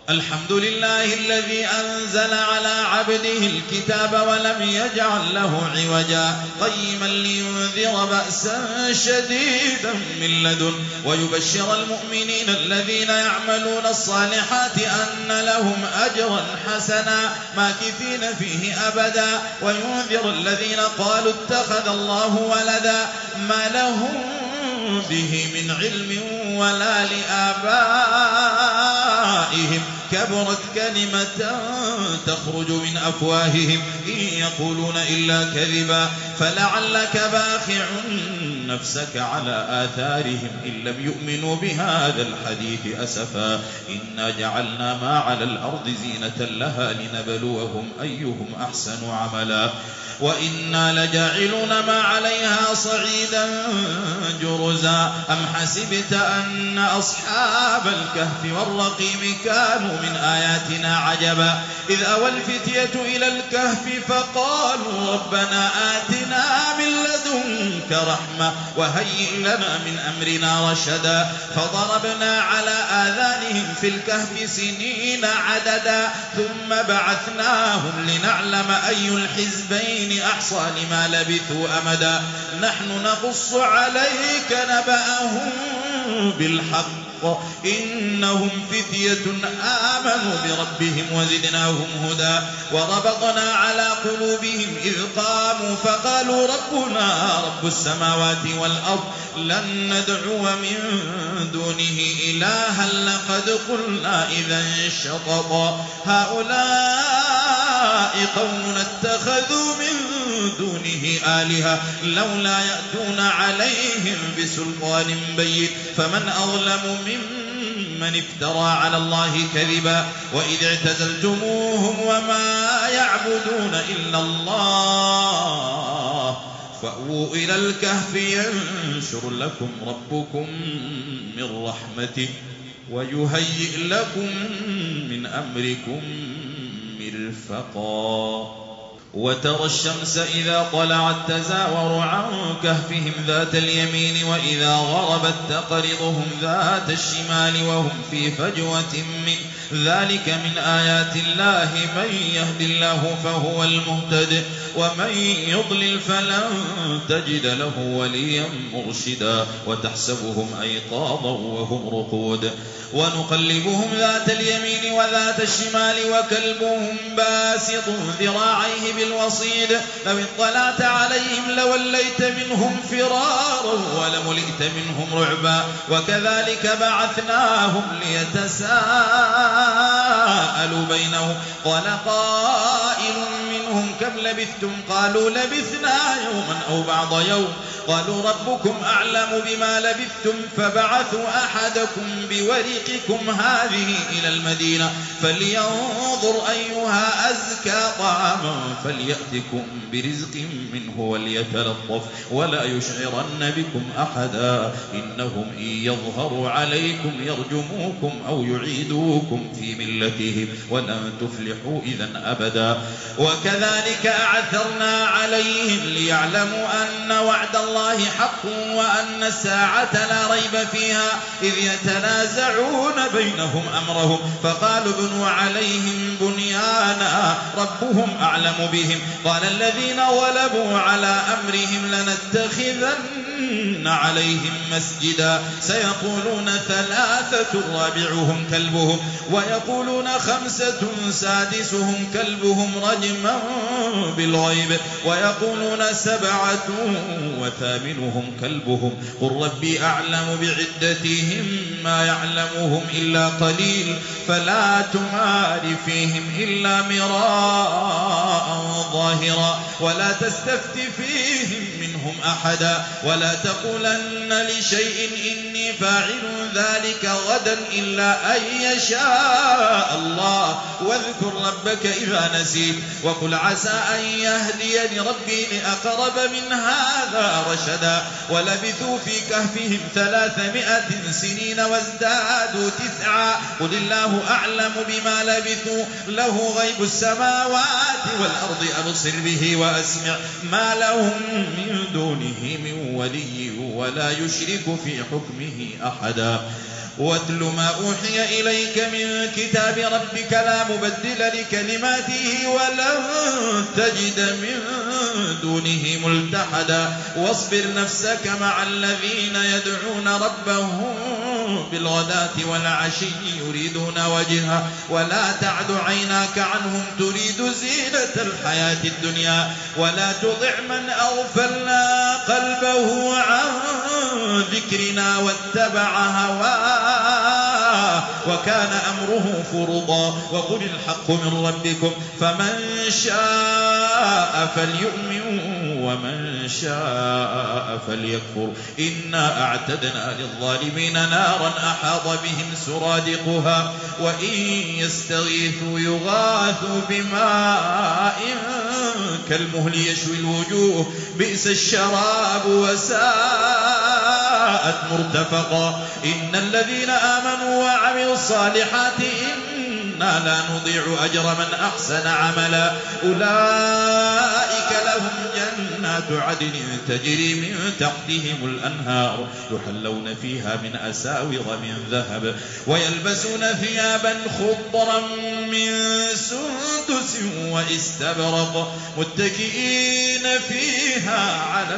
الحمد لله الذي أنزل على عبده الكتاب ولم يجعل له عوجا قيما لينذر بأسا شديدا من لدن ويبشر المؤمنين الذين يعملون الصالحات أن لهم أجرا حسنا ماكثين فيه أبدا وينذر الذين قالوا اتخذ الله ولدا ما لهم به من علم ولا لآبائهم كبرت كلمة تخرج من أفواههم إن يقولون إلا كذبا فلعلك باخع نفسك على آثارهم إن لم يؤمنوا بهذا الحديث أسفا إنا جعلنا ما على الأرض زينة لها لنبلوهم أيهم أحسن عملا وإنا لجاعلون ما عليها صعيدا جرزا أم حسبت أن أصحاب الكهف والرقيم كانوا من آياتنا عجبا إذ أوى الفتية إلى الكهف فقالوا ربنا آتنا من لدنك رحمة وهيئ لنا من أمرنا رشدا فضربنا على آذانهم في الكهف سنين عددا ثم بعثناهم لنعلم أي الحزبين أحصى لما لبثوا أمدا نحن نقص عليك نبأهم بالحق إنهم فتية آمنوا بربهم وزدناهم هدى وربطنا على قلوبهم إذ قاموا فقالوا ربنا رب السماوات والأرض لن ندعو من دونه إلها لقد قلنا إذا شططا هؤلاء قوم اتخذوا من دونه آلهة لولا يأتون عليهم بسلطان بين فمن أظلم ممن افترى على الله كذبا وإذ اعتزلتموهم وما يعبدون إلا الله فأووا إلى الكهف ينشر لكم ربكم من رحمته ويهيئ لكم من أمركم مرفقا وترى الشمس إذا طلعت تزاور عن كهفهم ذات اليمين وإذا غربت تقرضهم ذات الشمال وهم في فجوة من ذلك من آيات الله من يهد الله فهو المهتد ومن يضلل فلن تجد له وليا مرشدا وتحسبهم أيقاظا وهم رقود ونقلبهم ذات اليمين وذات الشمال وكلبهم باسط ذراعيه بالوصيد لو اطلعت عليهم لوليت منهم فرارا ولملئت منهم رعبا وكذلك بعثناهم ليتساءلوا بينهم قال قائل منهم كم لبثتم قالوا لبثنا يوما أو بعض يوم قالوا ربكم أعلم بما لبثتم فبعثوا أحدكم بورقكم هذه إلى المدينة فلينظر أيها أزكى طعاما فليأتكم برزق منه وليتلطف ولا يشعرن بكم أحدا إنهم إن يظهروا عليكم يرجموكم أو يعيدوكم في ملتهم ولن تفلحوا إذا أبدا وكذلك أعثرنا عليهم ليعلموا أن وعد الله حق وأن الساعة لا ريب فيها إذ يتنازعون بينهم أمرهم فقالوا ابنوا عليهم بنيانا ربهم أعلم بهم قال الذين غلبوا على أمرهم لنتخذن عليهم مسجدا سيقولون ثلاثة رابعهم كلبهم ويقولون خمسة سادسهم كلبهم رجما بالغيب ويقولون سبعة وثامنهم كلبهم قل ربي أعلم بعدتهم ما يعلمهم إلا قليل فلا تمار فيهم إلا مراء ظاهرا ولا تستفت فيهم منهم أحدا ولا تقولن لشيء إني فاعل ذلك غدا إلا أن يشاء الله واذكر ربك إذا نسيت وقل عسى أن يهديني ربي لأقرب من هذا رشدا ولبثوا في كهفهم 300 سنين وازدادوا 9 قل الله أعلم بما لبثوا له غيب السماوات والأرض أبصر به وأسمع ما لهم من دونه من ولي ولا يشرك في حكمه أحدا واتل ما أوحي إليك من كتاب ربك لا مبدل لكلماته ولن تجد من دونه ملتحدا واصبر نفسك مع الذين يدعون ربهم بالغداة والعشي يريدون وجهه ولا تعد عيناك عنهم تريد زينة الحياة الدنيا ولا تطع من أغفلنا قلبه عن ذكرنا واتبع هواه وكان أمره فرطا وقل الحق من ربكم فمن شاء فليؤمن ومن شاء فليكفر إنا أعتدنا للظالمين نارا أحاط بهم سرادقها وإن يستغيثوا يغاثوا بماء كالمهل يشوي الوجوه بئس الشراب وساءت مرتفقا إن الذين آمنوا وعملوا الصالحات إنا لا نضيع أجر من أحسن عملا أولئك لهم جنات عدن تجري من تحتهم الأنهار يحلون فيها من أساور من ذهب ويلبسون ثيابا خضرا من سندس واستبرق متكئين فيها على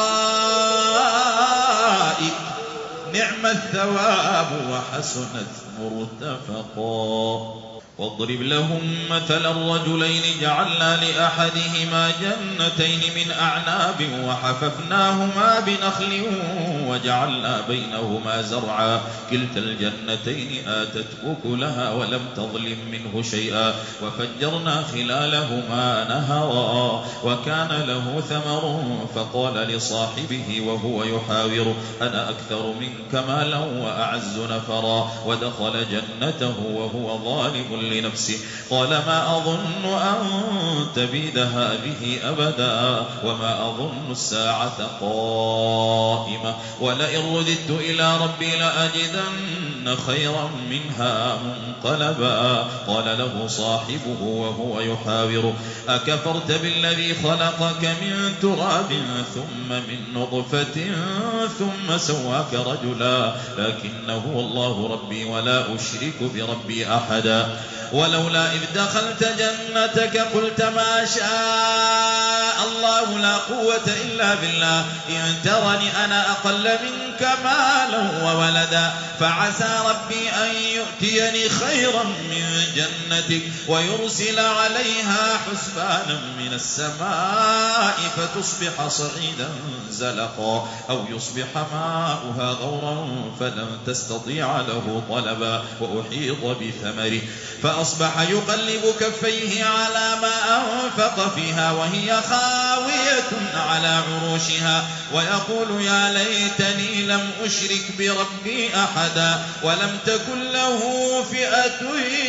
الأرائك نعم الثواب وحسنت مرتفقا واضرب لهم مثل الرجلين جعلنا لأحدهما جنتين من أعناب وحففناهما بنخل وجعلنا بينهما زرعا كلتا الجنتين آتت أكلها ولم تظلم منه شيئا وفجرنا خلالهما نهرا وكان له ثمر فقال لصاحبه وهو يحاور أنا أكثر منك مالا وأعز نفرا ودخل جنته وهو ظالم لنفسه قال ما أظن أن تبيد هذه أبدا وما أظن الساعة قائمة ولئن رددت إلى ربي لأجدن خيرا منها منقلبا قال له صاحبه وهو يحاور أكفرت بالذي خلقك من تراب ثم من نطفة ثم سواك رجلا لكنه الله ربي ولا أشرك بربي أحدا ولولا إذ دخلت جنتك قلت ما شاء الله لا قوة إلا بالله إن ترني أنا أقل منك مالا وولدا فعسى ربي أن يؤتيني خيرا من جنتك ويرسل عليها حسبانا من السماء فتصبح صعيدا زلقا أو يصبح ماؤها غورا فلن تستطيع له طلبا وأحيط بثمره فأصبح يقلب كفيه على ما أنفق فيها وهي خاوية على عروشها ويقول يا ليتني لم أشرك بربي أحدا ولم تكن له فئة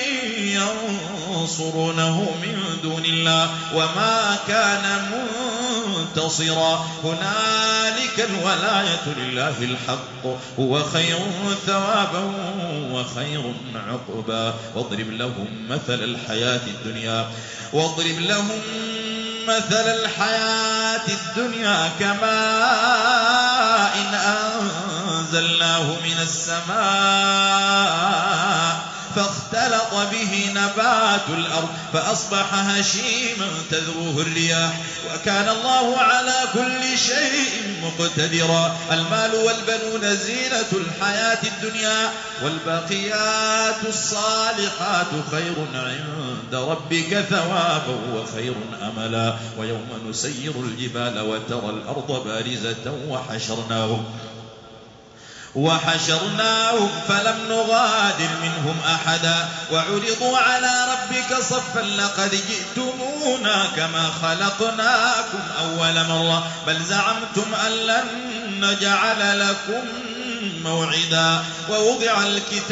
ينصرونه من دون الله وما كان منتصرا هنالك الولاية لله الحق هو خير ثوابا وخير عقبا واضرب لهم مثل الحياة الدنيا كماء إن أنزلناه من السماء فاختلط به نبات الأرض فأصبح هشيما تذروه الرياح وكان الله على كل شيء مقتدرا المال والبنون زينة الحياة الدنيا والباقيات الصالحات خير عند ربك ثوابا وخير أملا ويوم نسير الجبال وترى الأرض بارزة وحشرناهم فلم نغادر منهم أحدا وعرضوا على ربك صفا لقد جئتمونا كما خلقناكم أول مرة بل زعمتم أن لن نجعل لكم موعدا ووضع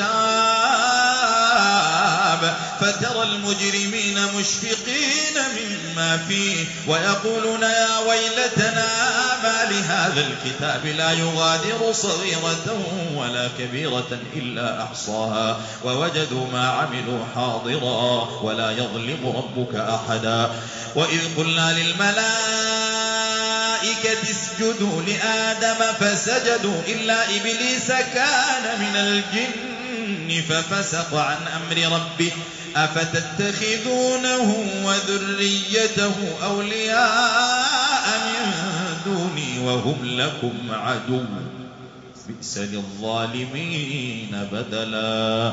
الكتاب فترى المجرمين مشفقين مما فيه ويقولون يا ويلتنا ما لهذا الكتاب لا يغادر صغيرة ولا كبيرة إلا أحصاها ووجدوا ما عملوا حاضرا ولا يظلم ربك أحدا وإذ قلنا للملائكة الملائكة اسجدوا لآدم فسجدوا إلا إبليس كان من الجن ففسق عن أمر ربه أفتتخذونه وذريته أولياء من دوني وهم لكم عدو بئس للظالمين بدلا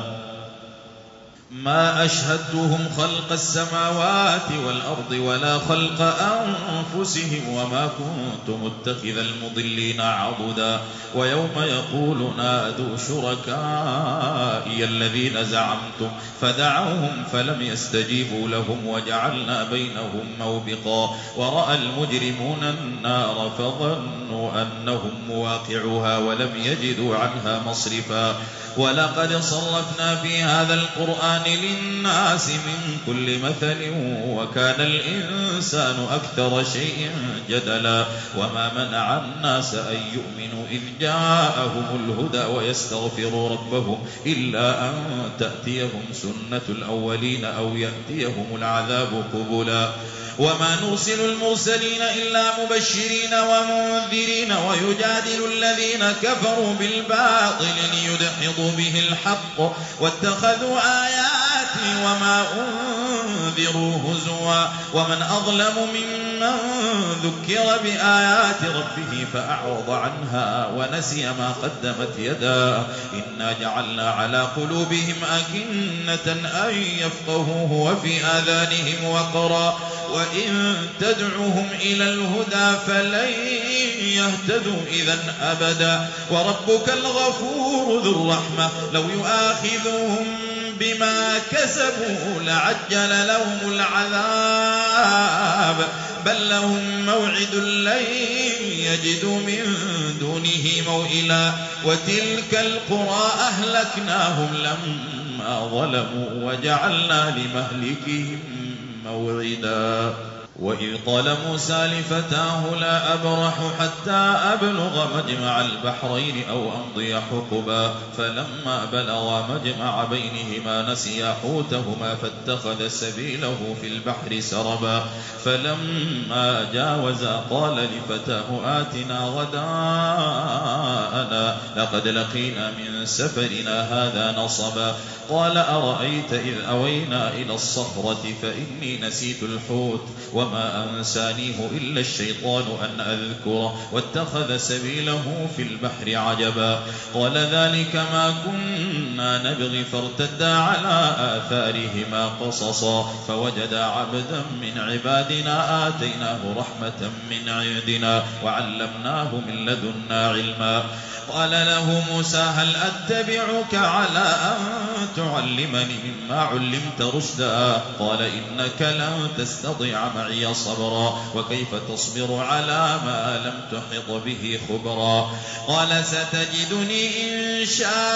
ما أشهدتهم خلق السماوات والأرض ولا خلق أنفسهم وما كنت متخذ المضلين عضدا ويوم يقول نادوا شركائي الذين زعمتم فدعوهم فلم يستجيبوا لهم وجعلنا بينهم موبقا ورأى المجرمون النار فظنوا أنهم مواقعها ولم يجدوا عنها مصرفا ولقد صرفنا في هذا القرآن للناس من كل مثل وكان الإنسان أكثر شيء جدلا وما منع الناس أن يؤمنوا إذ جاءهم الهدى ويستغفروا ربهم إلا أن تأتيهم سنة الأولين أو يأتيهم العذاب قبلا وما نرسل المرسلين إلا مبشرين ومنذرين ويجادل الذين كفروا بالباطل ليدحضوا به الحق واتخذوا آياتي وما أنذروا هزوا ومن أظلم ممن ذكر بآيات ربه فأعرض عنها ونسي ما قدمت يداه إنا جعلنا على قلوبهم أكنة أن يفقهوه وفي آذانهم وقرا وإن تدعوهم إلى الهدى فلن يهتدوا إذا أبدا وربك الغفور ذو الرحمة لو يؤاخذهم بما كسبوا لعجل لهم العذاب بل لهم موعد لن يجدوا من دونه موئلا وتلك القرى أهلكناهم لما ظلموا وجعلنا لمهلكهم موعدا وإذ قال موسى لفتاه لا أبرح حتى أبلغ مجمع البحرين أو أمضي حقبا فلما بلغا مجمع بينهما نسيا حوتهما فاتخذ سبيله في البحر سربا فلما جاوزا قال لفتاه آتنا غداءنا لقد لقينا من سفرنا هذا نصبا قال أرأيت إذ أوينا إلى الصخرة فإني نسيت الحوت وما أنسانيه إلا الشيطان أن أذكره واتخذ سبيله في البحر عجبا قال ذلك ما كنا نبغي فارتدا على آثارهما قصصا فوجدا عبدا من عبادنا آتيناه رحمة من عندنا وعلمناه من لدنا علما قال له موسى هل أتبعك على أن تعلمني مما علمت رشدا قال إنك لن تستطيع معي صبرا وكيف تصبر على ما لم تحط به خبرا قال ستجدني إن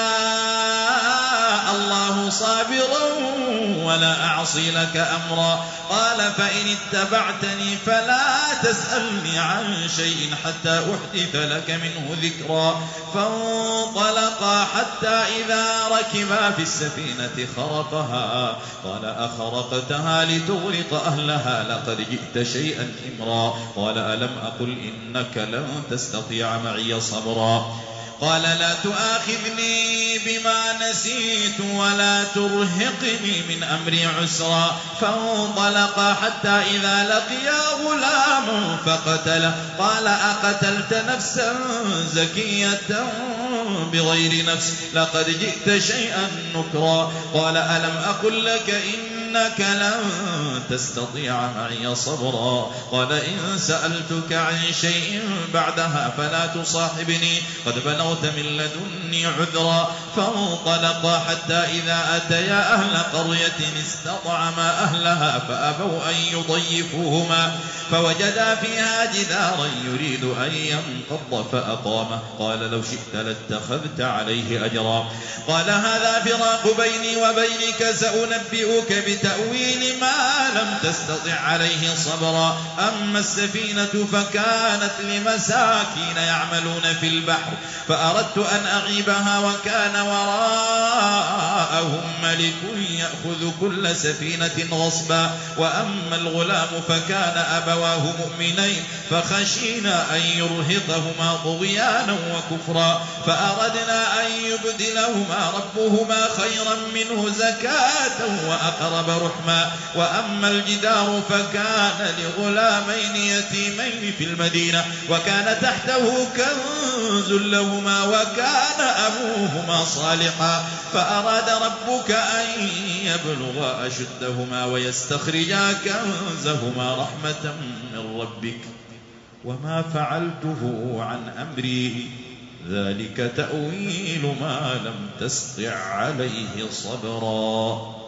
شاء الله صابرا ولا أعصي لك أمرا قال فإن اتبعتني فلا تسألني عن شيء حتى أحدث لك منه ذكرا فانطلقا حتى إذا ركبا في السفينة خرقها قال أخرقتها لتغرق أهلها لقد جئت شيئا إمرا قال ألم أقل إنك لن تستطيع معي صبرا قال لا تؤاخذني بما نسيت ولا ترهقني من أمري عسرا فانطلقا حتى إذا لقيا غلاما فقتله قال أقتلت نفسا زكية بغير نفس لقد جئت شيئا نكرا قال ألم أقل لك إنك لن تستطيع معي صبرا قال إن سألتك عن شيء بعدها فلا تصاحبني قد بلغت من لدني عذرا فانطلقا حتى إذا أتيا أهل قرية استطعما أهلها فأبوا أن يضيفوهما فوجدا فيها جدارا يريد أن ينقض فأقامه قال لو شئت لاتخذت عليه أجرا قال هذا فراق بيني وبينك سأنبئك لتأويل ما لم تستطع عليه صبرا. أما السفينة فكانت لمساكين يعملون في البحر فأردت أن أغيبها وكان وراءهم ملك يأخذ كل سفينة غصبا. وأما الغلام فكان أبواه مؤمنين فخشينا أن يرهقهما طغيانا وكفرا فأردنا أن يبدلهما ربهما خيرا منه زكاة وأقرب رحما. وأما الجدار فكان لغلامين يتيمين في المدينة وكان تحته كنز لهما وكان أبوهما صالحا فأراد ربك أن يبلغا أشدهما ويستخرجا كنزهما رحمة من ربك وما فعلته عن أمري ذلك تأويل ما لم تستطع عليه صبرا.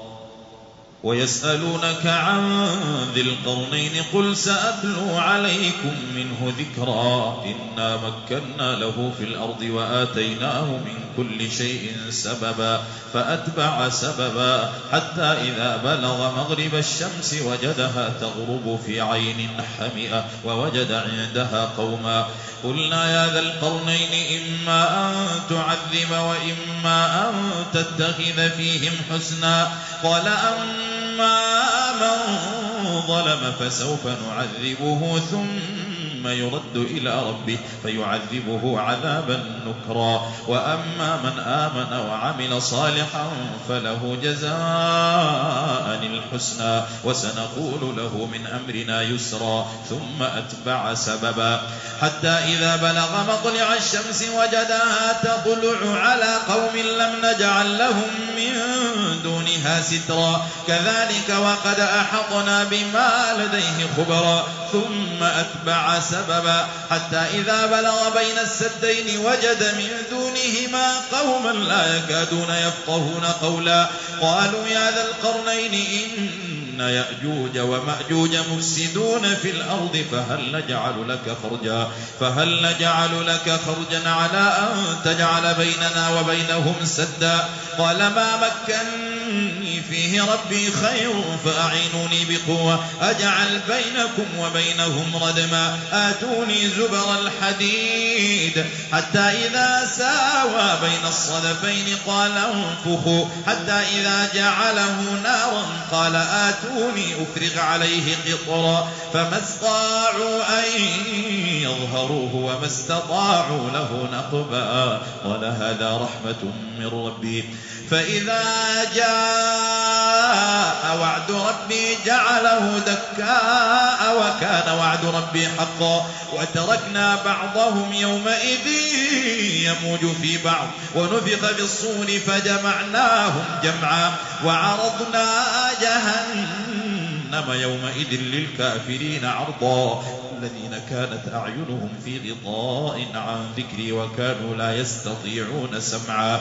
ويسألونك عن ذي القرنين قل سأتلو عليكم منه ذكرا إنا مكنا له في الأرض وآتيناه من كل شيء سببا فأتبع سببا حتى إذا بلغ مغرب الشمس وجدها تغرب في عين حمئة ووجد عندها قوما قلنا يا ذا القرنين إما أن تعذب وإما أن تتخذ فيهم حسنا قال أما من ظلم فسوف نعذبه ثم يرد إلى ربه فيعذبه عذابا نكرا وأما من آمن وعمل صالحا فله جزاء الحسنى وسنقول له من أمرنا يسرا ثم أتبع سببا حتى إذا بلغ مطلع الشمس وجدها تطلع على قوم لم نجعل لهم من دونها سترا كذلك وقد أحطنا بما لديه خبرا ثم أتبع سببا حتى إذا بلغ بين السدين وجد من دونهما قوما لا يكادون يفقهون قولا قالوا يا ذا القرنين إن يأجوج ومأجوج مفسدون في الأرض فهل نجعل لك خرجا على أن تجعل بيننا وبينهم سدا قال ما مكنني فيه ربي خير فأعينوني بقوة أجعل بينكم وبينهم ردما آتوني زبر الحديد حتى إذا ساوى بين الصدفين قال انفخوا حتى إذا جعله نارا قال آتوني أفرغ عليه قطرا فما استطاعوا أن يظهروه وما استطاعوا له نقبا قال هذا رحمة من ربي فإذا جاء وعد ربي جعله دكاء وكان وعد ربي حقا وتركنا بعضهم يومئذ يموج في بعض ونفخ في الصور فجمعناهم جمعا وعرضنا جهنم يومئذ للكافرين عرضا الذين كانت أعينهم في غطاء عن ذكري وكانوا لا يستطيعون سمعا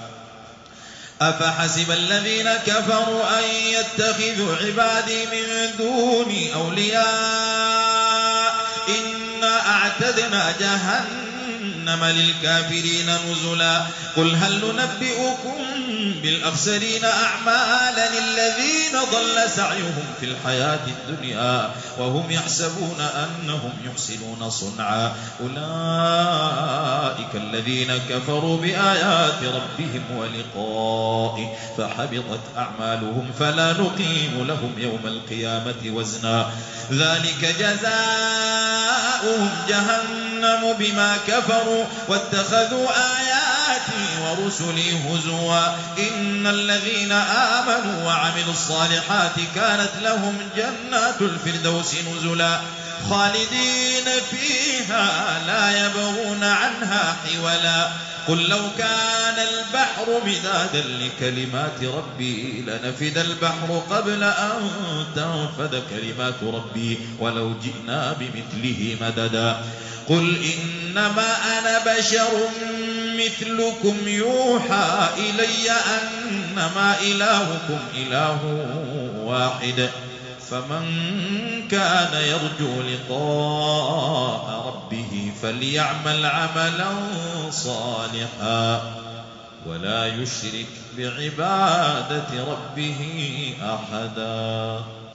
أفحسب الذين كفروا أن يتخذوا عبادي من دوني أولياء إنا أعتدنا جهنم للكافرين نزلا قل هل ننبئكم بالأخسرين أعمالا الذين ضل سعيهم في الحياة الدنيا وهم يحسبون أنهم يحسنون صنعا أولئك الذين كفروا بآيات ربهم ولقائه فحبطت أعمالهم فلا نقيم لهم يوم القيامة وزنا ذلك جزاؤهم جهنم بما كفروا واتخذوا آياتي ورسلي هزوا إن الذين آمنوا وعملوا الصالحات كانت لهم جنات الفردوس نزلا خالدين فيها لا يبغون عنها حولا قل لو كان البحر مدادا لكلمات ربي لنفد البحر قبل أن تنفد كلمات ربي ولو جئنا بمثله مددا قل إنما أنا بشر مثلكم يوحى إلي أنما إلهكم إله واحد فمن كان يرجو لقاء ربه فليعمل عملا صالحا ولا يشرك بعبادة ربه أحدا.